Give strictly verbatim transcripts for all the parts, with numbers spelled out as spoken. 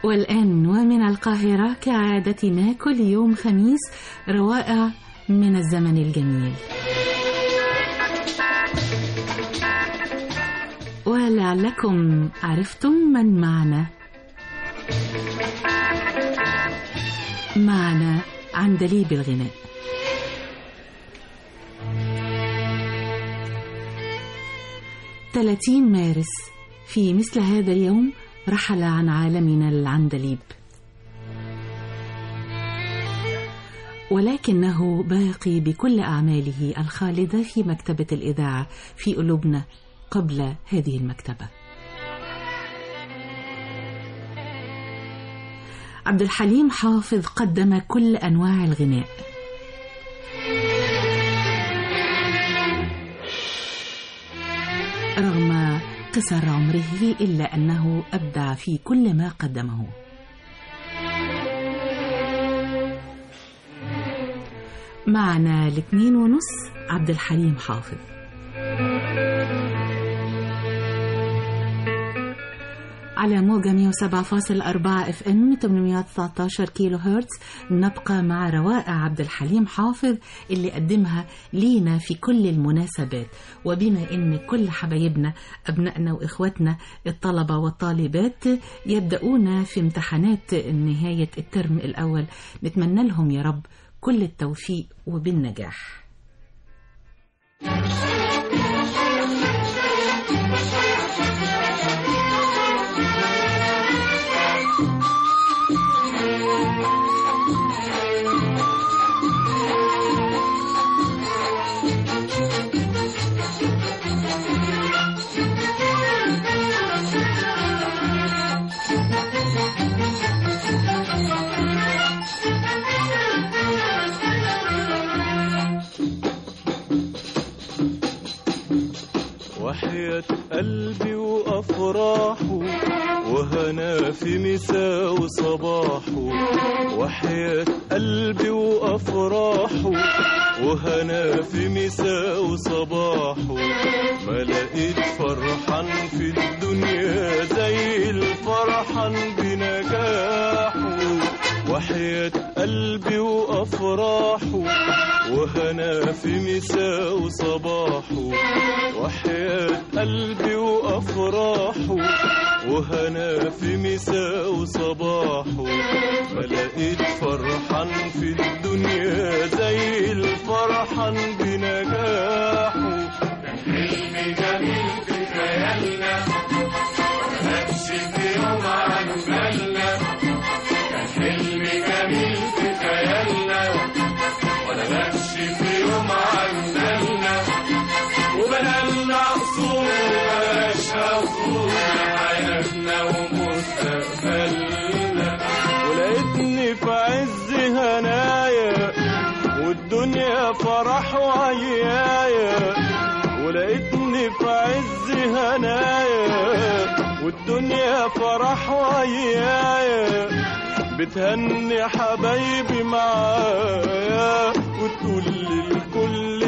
والآن ومن القاهرة كعادتنا كل يوم خميس روائع من الزمن الجميل. ولعلكم عرفتم من معنا. معنا عندليب الغناء. ثلاثين مارس في مثل هذا اليوم رحل عن عالمنا العندليب، ولكنه باقي بكل أعماله الخالدة في مكتبة الإذاعة في قلوبنا قبل هذه المكتبة. عبد الحليم حافظ قدم كل أنواع الغناء، رغم قصر عمره إلا أنه أبدع في كل ما قدمه. معنا الاثنين ونص عبد الحليم حافظ. على موجة مئة وسبعة فاصلة أربعة اف ام ثمانمئة وتسعة عشر كيلو هرتز نبقى مع روائع عبد الحليم حافظ اللي قدمها لينا في كل المناسبات. وبما ان كل حبايبنا ابنائنا واخواتنا الطلبة والطالبات يبدأون في امتحانات نهاية الترم الاول، نتمنى لهم يا رب كل التوفيق وبالنجاح. وحياة قلبي وأفراحه وهنا في مساء وصباحه، وحياة قلبي وأفراحه وهنا في مساء وصباحه، ما لقيت فرحان في الدنيا زي الفرحان بنجاحه. وحياة قلبي وأفراحه وهنا في مساء وصباحه، وحياة قلبي وأفراحه وهنا في مساء وصباحه، ما لقيت فرحان في الدنيا زي الفرحان بنجاحه. كان حلم جميل في خيالنا مبقاش في يوم عن بالنا، كان حلم جميل في خيالنا ولا بقاش في يوم عن بالنا، وبنالنا أصول مبقاش أصول حياتنا ومستقبلنا. ولقيتني في عز هنايا والدنيا فرح وعيايا، ولقيتني في عز هنايا والدنيا فرح وعيايا، بتهني حبايبي معايا وتقول للكل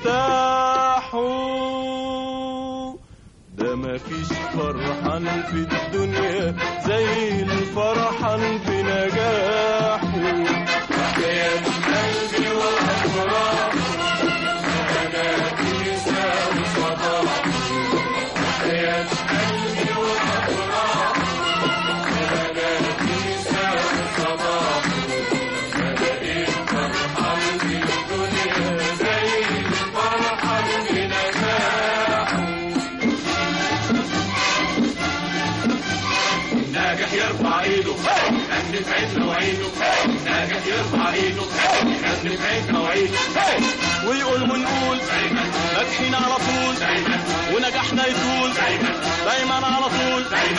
ارتاحوا. ده مفيش فرحان في الدنيا زي الفرحان بنجاحه. وحياة قلبي وأفراحه وهنا في مساء وصباحه، وحياة قلبي وأفراحه وهنا في مساء وصباحه، ما لقيت فرحان في الدنيا زي الفرحان بنجاحه. ناجح يرفع ايده يغني في عيدنا وعيده، ناجح يرفع ايده يغني في عيدنا وعيده، ويقول ونقول ناجحين على طول ونجاحنا يطول دايما على طول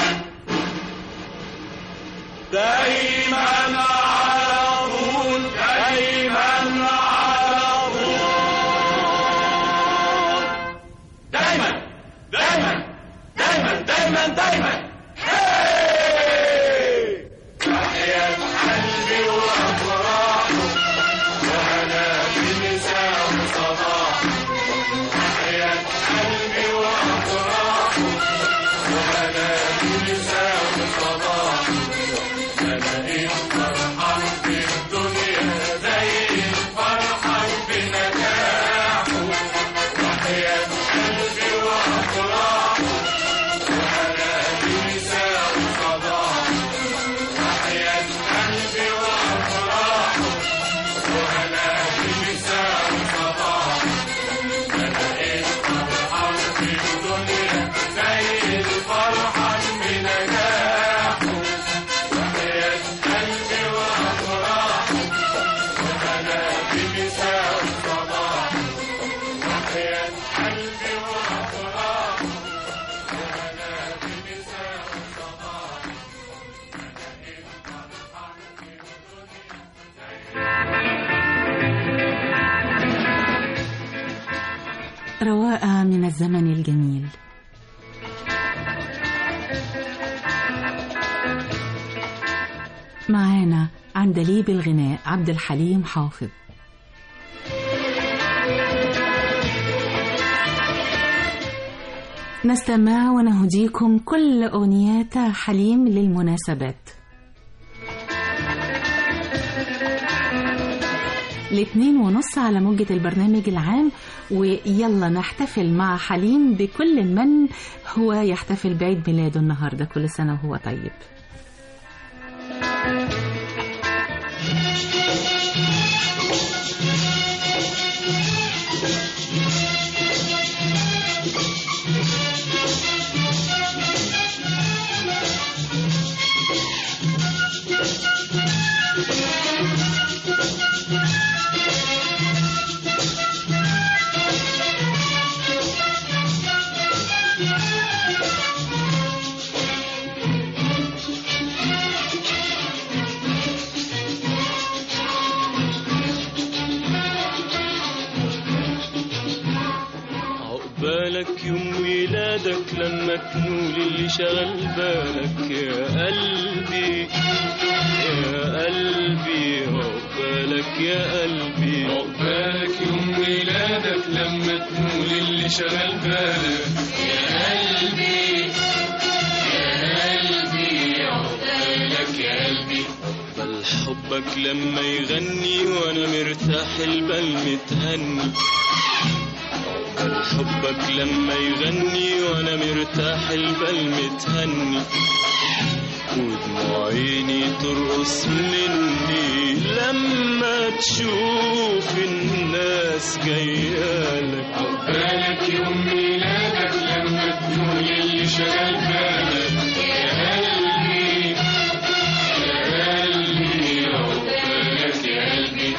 دايما على طول دايما على طول دايما دايما دايما دايما دايما. وحياة قلبي وأفراحه وهنا في مساء وصباحه، وحياة قلبي وأفراحه وهنا في مساء وصباحه، رواقة من الزمن الجميل. معانا عندليب الغناء عبد الحليم حافظ. نستمع ونهديكم كل أغنيات حليم للمناسبات. الاثنين ونص على موجة البرنامج العام، ويلا نحتفل مع حليم بكل من هو يحتفل بعيد ميلاده النهاردة. كل سنة وهو طيب. بالك يوم ميلادك لما تنول اللي شغل بالك يا قلبي يا قلبي. عقبالك يا قلبي عقبالك يوم ميلادك لما تنول اللي شغل بالك يا قلبي يا قلبي. عقبالك يا قلبي. بل حبك لما يغني وانا مرتاح البال متهني. حبك لما يغني وانا مرتاح البال متهني. ودموع عيني ترقص مني لما تشوف الناس جايالك. عقبالك يوم ميلادك لما تنول اللي شغل بالك يا قلبي يا قلبي. عقبالك يا قلبي.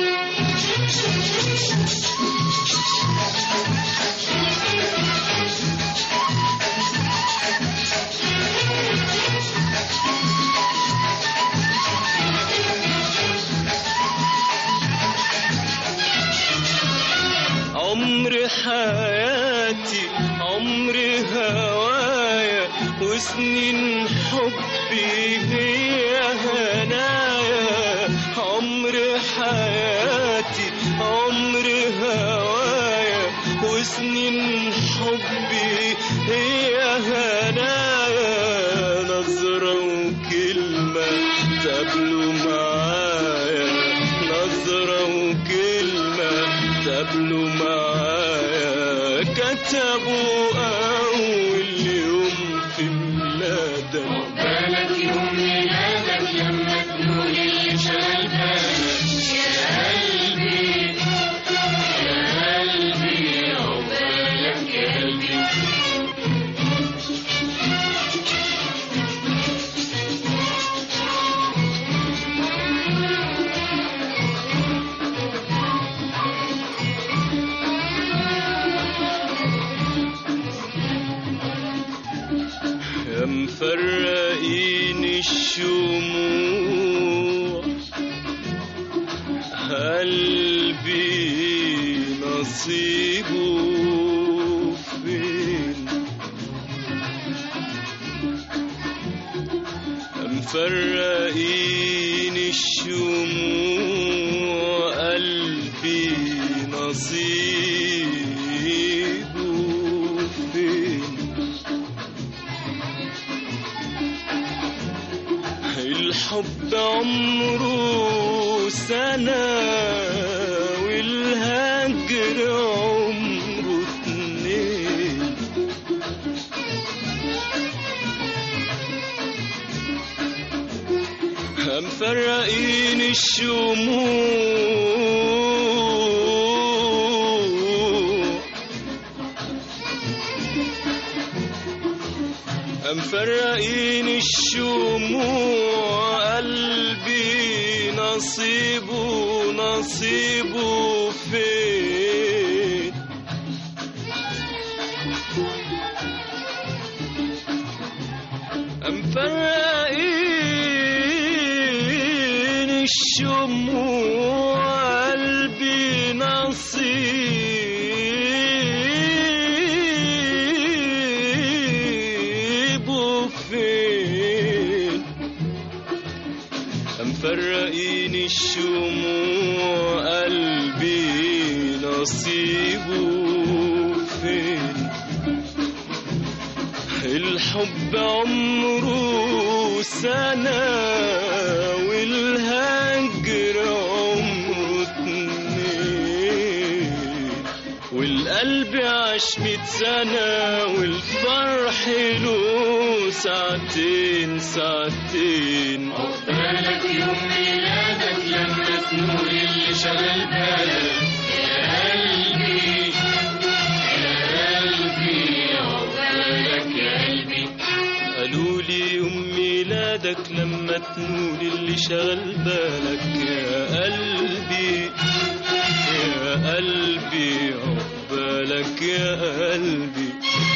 عمر حياتي عمر هوايا وسنين حبي هي هنايا. عمر حياتي عمر هوايا وسنين حبي هي هنايا. نظرة وكلمة تقابلوا معايا. نظرة وكلمة تقابلوا معايا. كتبوا أول يوم في ميلادك. عقبالك يوم ميلادك لما تنول اللي شغل بالك يا قلبي يا قلبي. عقبالك يا قلبي. مفرقين الشموع قلبي نصيبه فين. مفرقين الشموع قلبي نصيبه فين. الحب عمره سنة والهجر عمره اتنين. مفرقين الشموع مفرقين الشموع قلبي نصيبه نصيبه فين. مفرقين الشموع قلبي نصيبه دموع قلبي نصيبه فين؟ الحب عمره سنة والهجر عمره اتنين، والقلب عاش ميت سنة والفرح له ساعتين ساعتين. عقبالك يوم ميلادك لما تنور اللي شغل بالك يا قلبي يا قلبي، عقبالك يا قلبي. قالولي يوم ميلادك لما تنور اللي شغل بالك يا قلبي يا قلبي، عقبالك يا قلبي.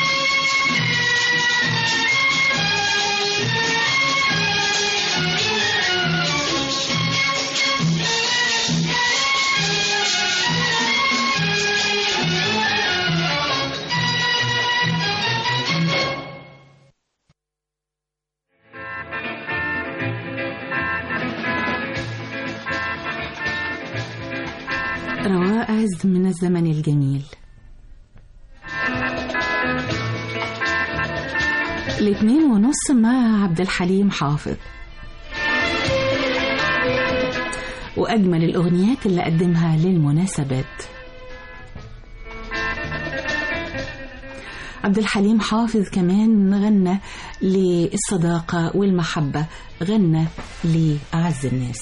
رواء عز من الزمن الجميل. الاثنين ونص مع عبد الحليم حافظ، وأجمل الأغنيات اللي قدمها للمناسبات. عبد الحليم حافظ كمان غنى للصداقة والمحبة، غنى لأعز الناس.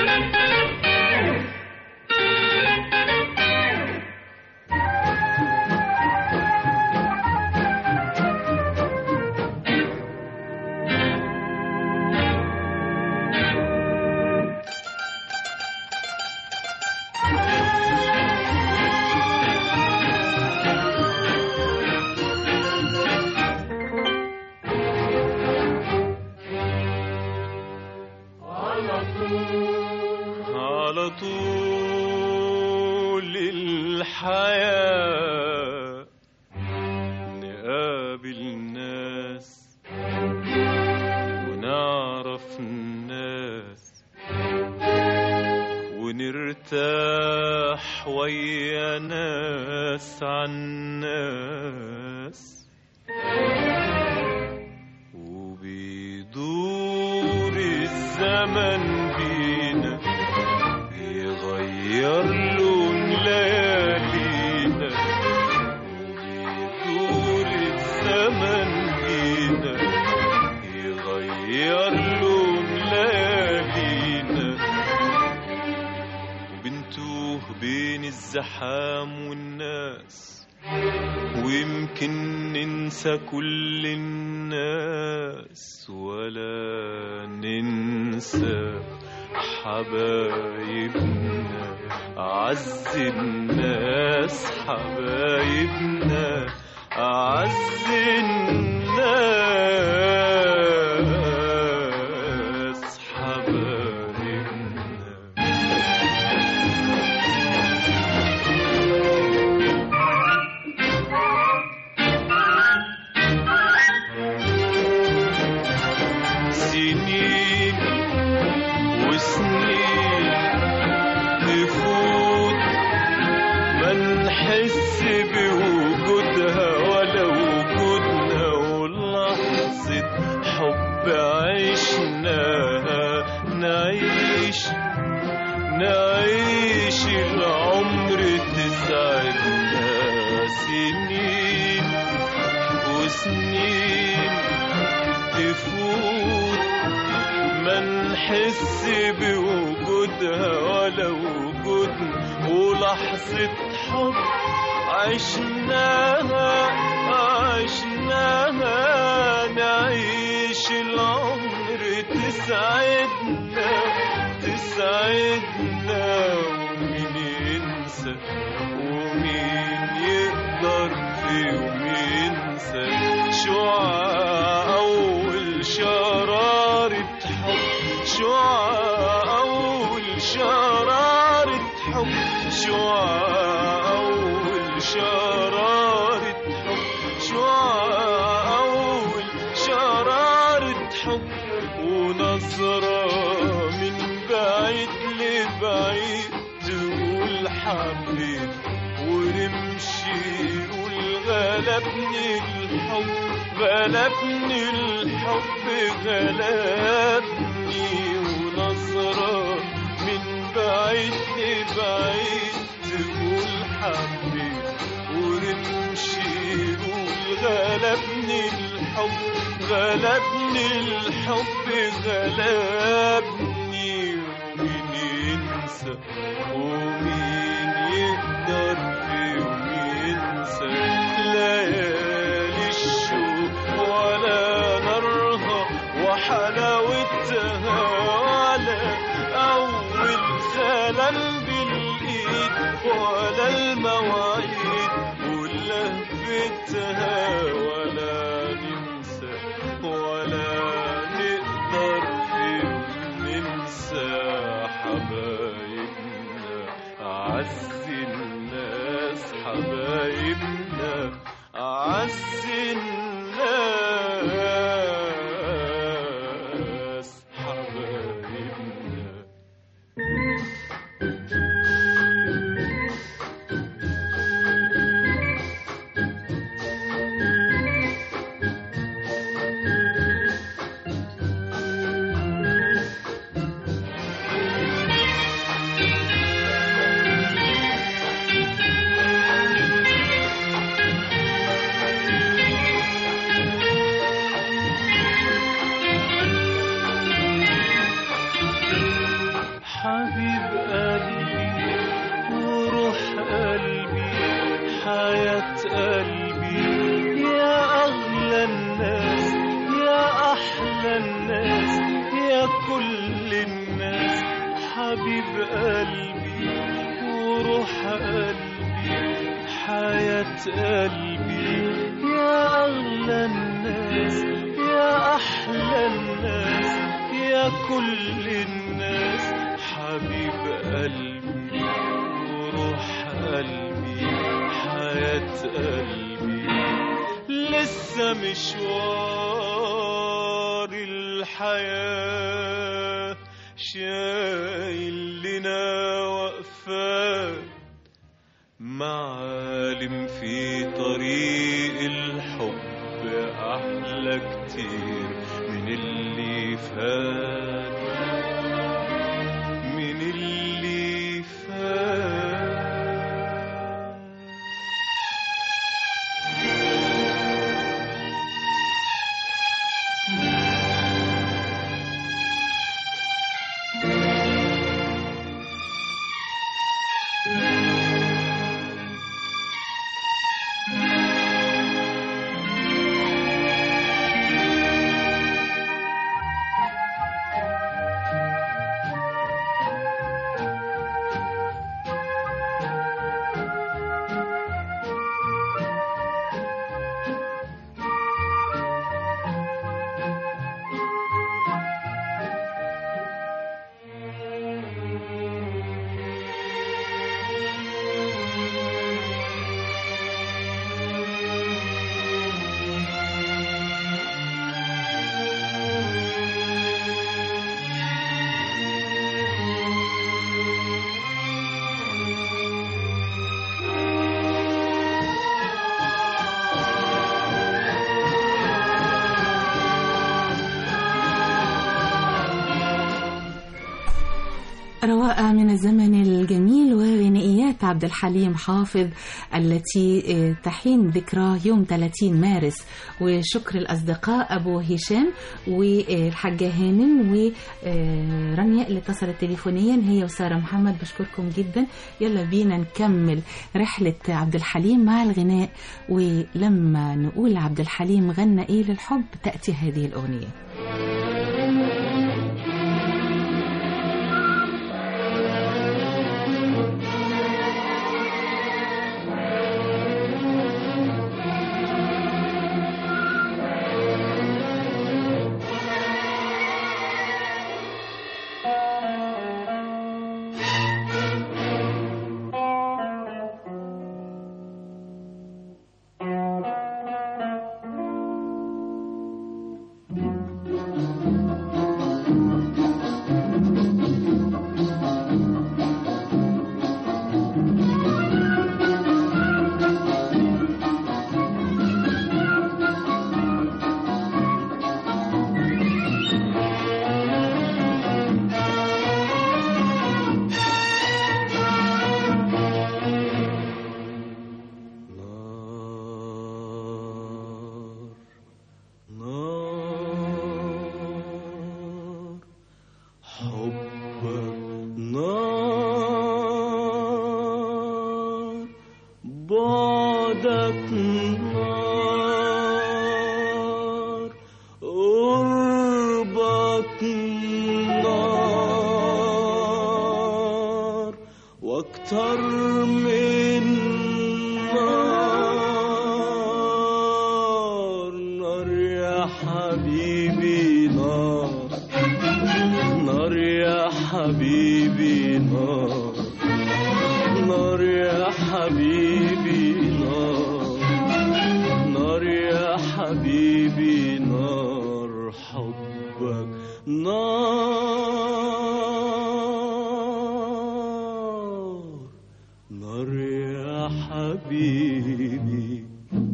على طول الحياة نقابل الناس ونعرف الناس ونرتاح ويا ناس عن ناس، وبيدور الزمن بينا يغير لون ليالينا، وبيدور الزمن بينا يغير لون ليالينا، وبنتوه بين الزحام والناس، ويمكن ننسى كل الناس ولا ننسى حبايبنا أعز الناس، حبايبنا أعز الناس حبايبنا. سنين وسنين تفوت ما نحس بوجودها ولا وجودنا، ولحظة حب عشناها نعيش نعيش العمر تسعدنا. سنين وسنين تفوت ما نحس بوجودها ولا وجودنا، ولحظة حب عشناها عشناها نعيش العمر تسعدنا تسعدنا. ومين ينسى ومين يقدر في يوم ينسى شعاع أول شرارة حب، شعاع أول شرارة حب، شعاع أول شرارة حب، شعاع أول شرارة حب، ونظرة من بعيد لبعيد حبيت ونمشي نقول غلبني الحب غلبني الحب غلبني ونظرة من بعيد لبعيد تقول حبيت ونمشي نقول غلبني الحب غلبني الحب غلبني ومين ينسى ومين يقدر في يوم ينسى ليالي الشوق ولا نارها وحلاوتها ولا أول سلام بالإيد ولا المواعيد ولهفتها ولا ننسى ولا نقدر في ننسى حبايبنا أعز الناس حبايبنا أعز الناس حبايبنا. حبيب قلبي وروح قلبي حياة قلبي يا أغلى الناس يا أحلى الناس يا كل الناس حبيب قلبي وروح قلبي حياة قلبي يا أغلى الناس يا أحلى الناس يا كل الناس حبيب قلبي وروح قلبي حياة قلبي. لسه مشوار الحياة شايل لنا وقفات معالم في طريق الحب أحلى كتير من اللي فات من اللي فات. رواء من الزمن الجميل وغنائيات عبد الحليم حافظ التي تحين ذكراه يوم ثلاثين مارس. وشكر الأصدقاء أبو هشام والحاجة هانم ورانيا اللي اتصلت تليفونيا هي وسارة محمد، بشكركم جدا. يلا بينا نكمل رحلة عبد الحليم مع الغناء، ولما نقول عبد الحليم غنى إيه للحب تأتي هذه الأغنية. بعدك نار قربك نار واكتر من نار نار يا حبيبي نار نار يا حبيبي نار نار يا حبيبي نار نار يا حبيبي نار حبك نار نار يا حبيبي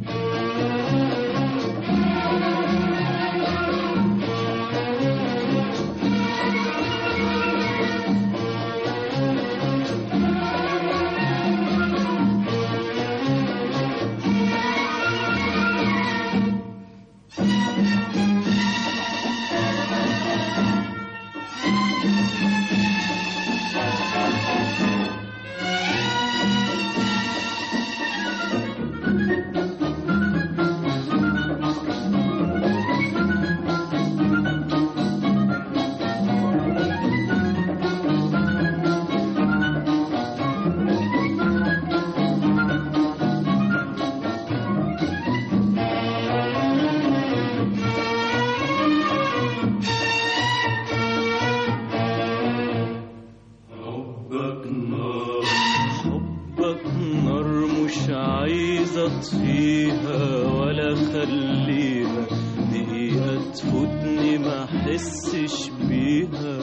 فيها ولا خليها دقيقة تفوتني ما حسش بيها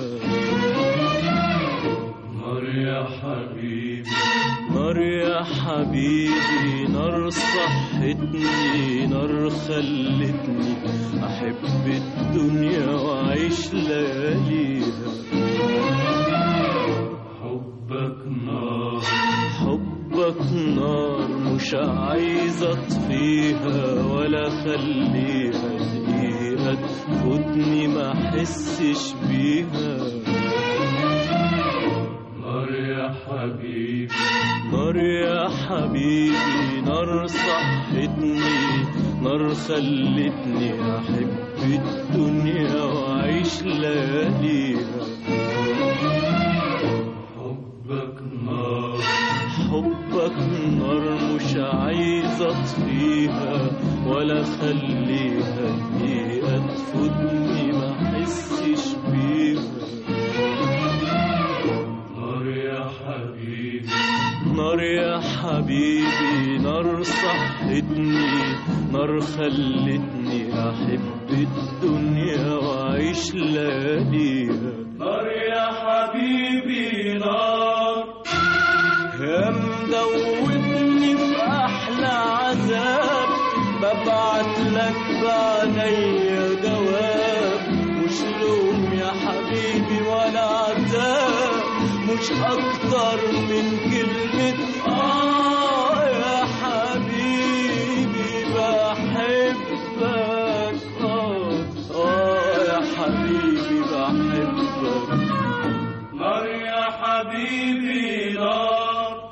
نار يا حبيبي نار يا حبيبي نار صحتني نار خلتني أحب الدنيا وأعيش لياليها حبك نار حبك نار مش عايز اطفيها ولا خليها دقيقة تفوتني ما حسش بيها نار يا حبيبي نار يا حبيبي نار صحتني نار خلتني احب الدنيا واعيش لياليها حبك نار حبك نار مش عايز اطفيها ولا خليها دقيقة تفوتني ما حسش بيها نار يا حبيبي نار يا حبيبي نار صحتني نار خلتني احب الدنيا واعيش لياليها نار يا حبيبي نار يا مدوبني في أحلى عذاب ببعت لك بعينيا جواب مش لوم يا حبيبي ولا عتاب مش أكتر من كلمة آه يا حبيبي بحبك آه آه يا حبيبي بحبك نار يا حبيبي نار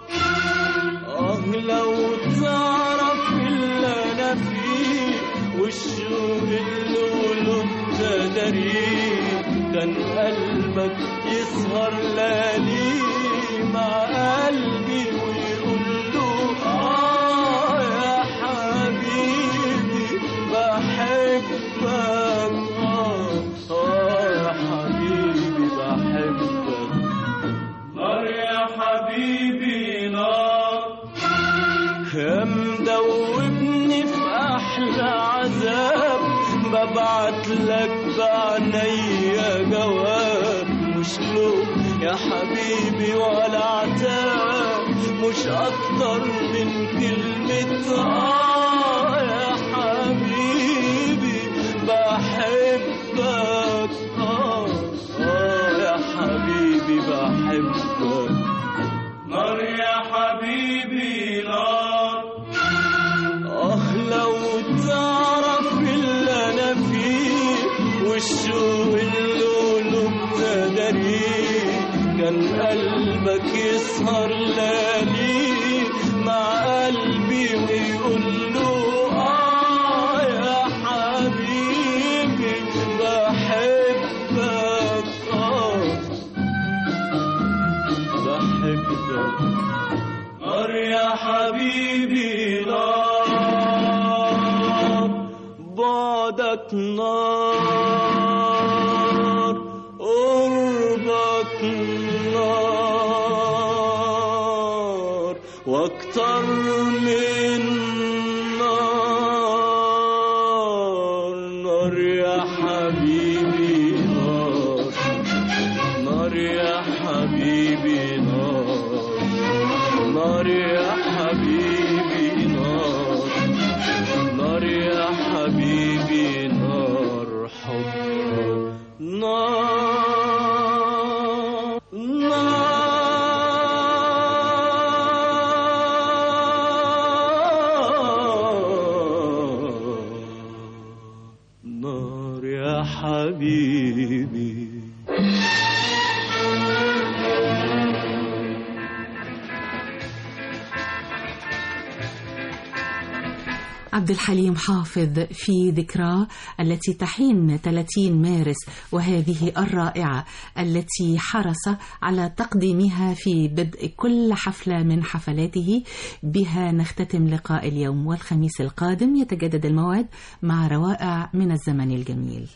لو تعرف اللي انا فيه والشوق اللي قلوب تداريه كان قلبك يسهر ليالي مع قلبي ويقول له اه يا حبيبي بحبك اه اه يا حبيبي بحبك نار يا حبيبي نار يا مدوبني في أحلى عذاب ببعت لك بعينيا جواب مش لوم يا حبيبي ولا عتاب مش أكتر من كلمة آه يا حبيبي بحبك آه آه يا حبيبي بحبك نار يا حبيبي نار لو تعرف اللي انا فيه والشوق اللي قلوب تداريه كان قلبك يسهر ليالي مع قلبي يا حبيبي نار، بعدك نار، قربك نار، واكتر من نار. نار يا حبيبي نار، نار يا حبيبي نار، نار يا حبيبي نار، نار يا حبيبي نار، حبك نار، نار، نار يا حبيبي. عبد الحليم حافظ في ذكراه التي تحين ثلاثين مارس، وهذه الرائعة التي حرص على تقديمها في بدء كل حفلة من حفلاته. بها نختتم لقاء اليوم، والخميس القادم يتجدد الموعد مع روائع من الزمن الجميل.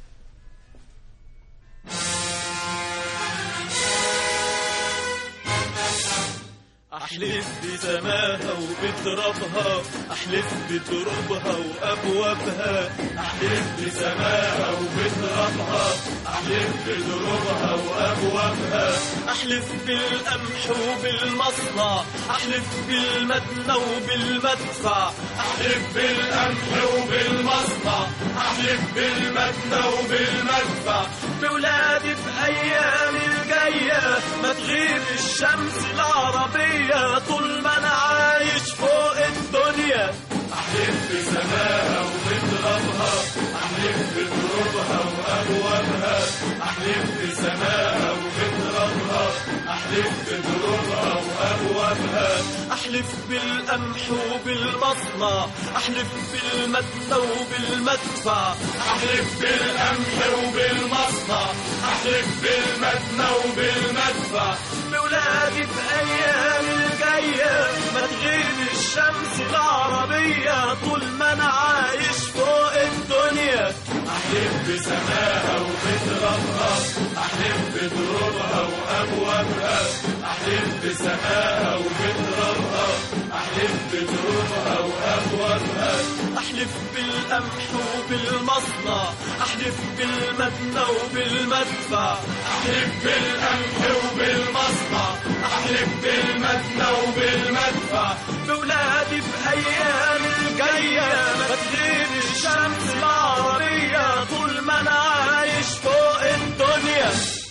أحلف بسماها وبترابها، أحلف بترابها وأبوابها، أحلف بسماها وبترابها، أحلف بترابها وأبوابها، أحلف بالقمح وبالمصنع، أحلف بالمدنى وبالمدفع، أحلف بالقمح وبالمصنع، أحلف بالمدنى وبالمدفع، بولادي بأيام الجاية ما تغيب الشمس العربية طول ما أنا عايش فوق الدنيا. أحلف بسماها وبترابها، أحلف بترابها وأبوابها، أحلف بسماها وبترابها، أحلف بترابها وأبوابها، أحلف بالقمح وبالمصنع، أحلف بالمدنى وبالمدفع، أحلف بالقمح وبالمصنع، أحلف بالمدنى وبالمدفع، بولادي بأيام الجاية ما تغيب الشمس العربية طول ما أنا عايش فوق الدنيا. أحلف بسماها وبترابها، أحلف بترابها وأبوابها، أحلف بسماها وبترابها، أحلف بترابها وأبوابها، أحلف بالقمح وبالمصنع، أحلف بالمدنى وبالمدفع، أحلف بالقمح وبالمصنع، أحلف بالمدنى وبالمدفع،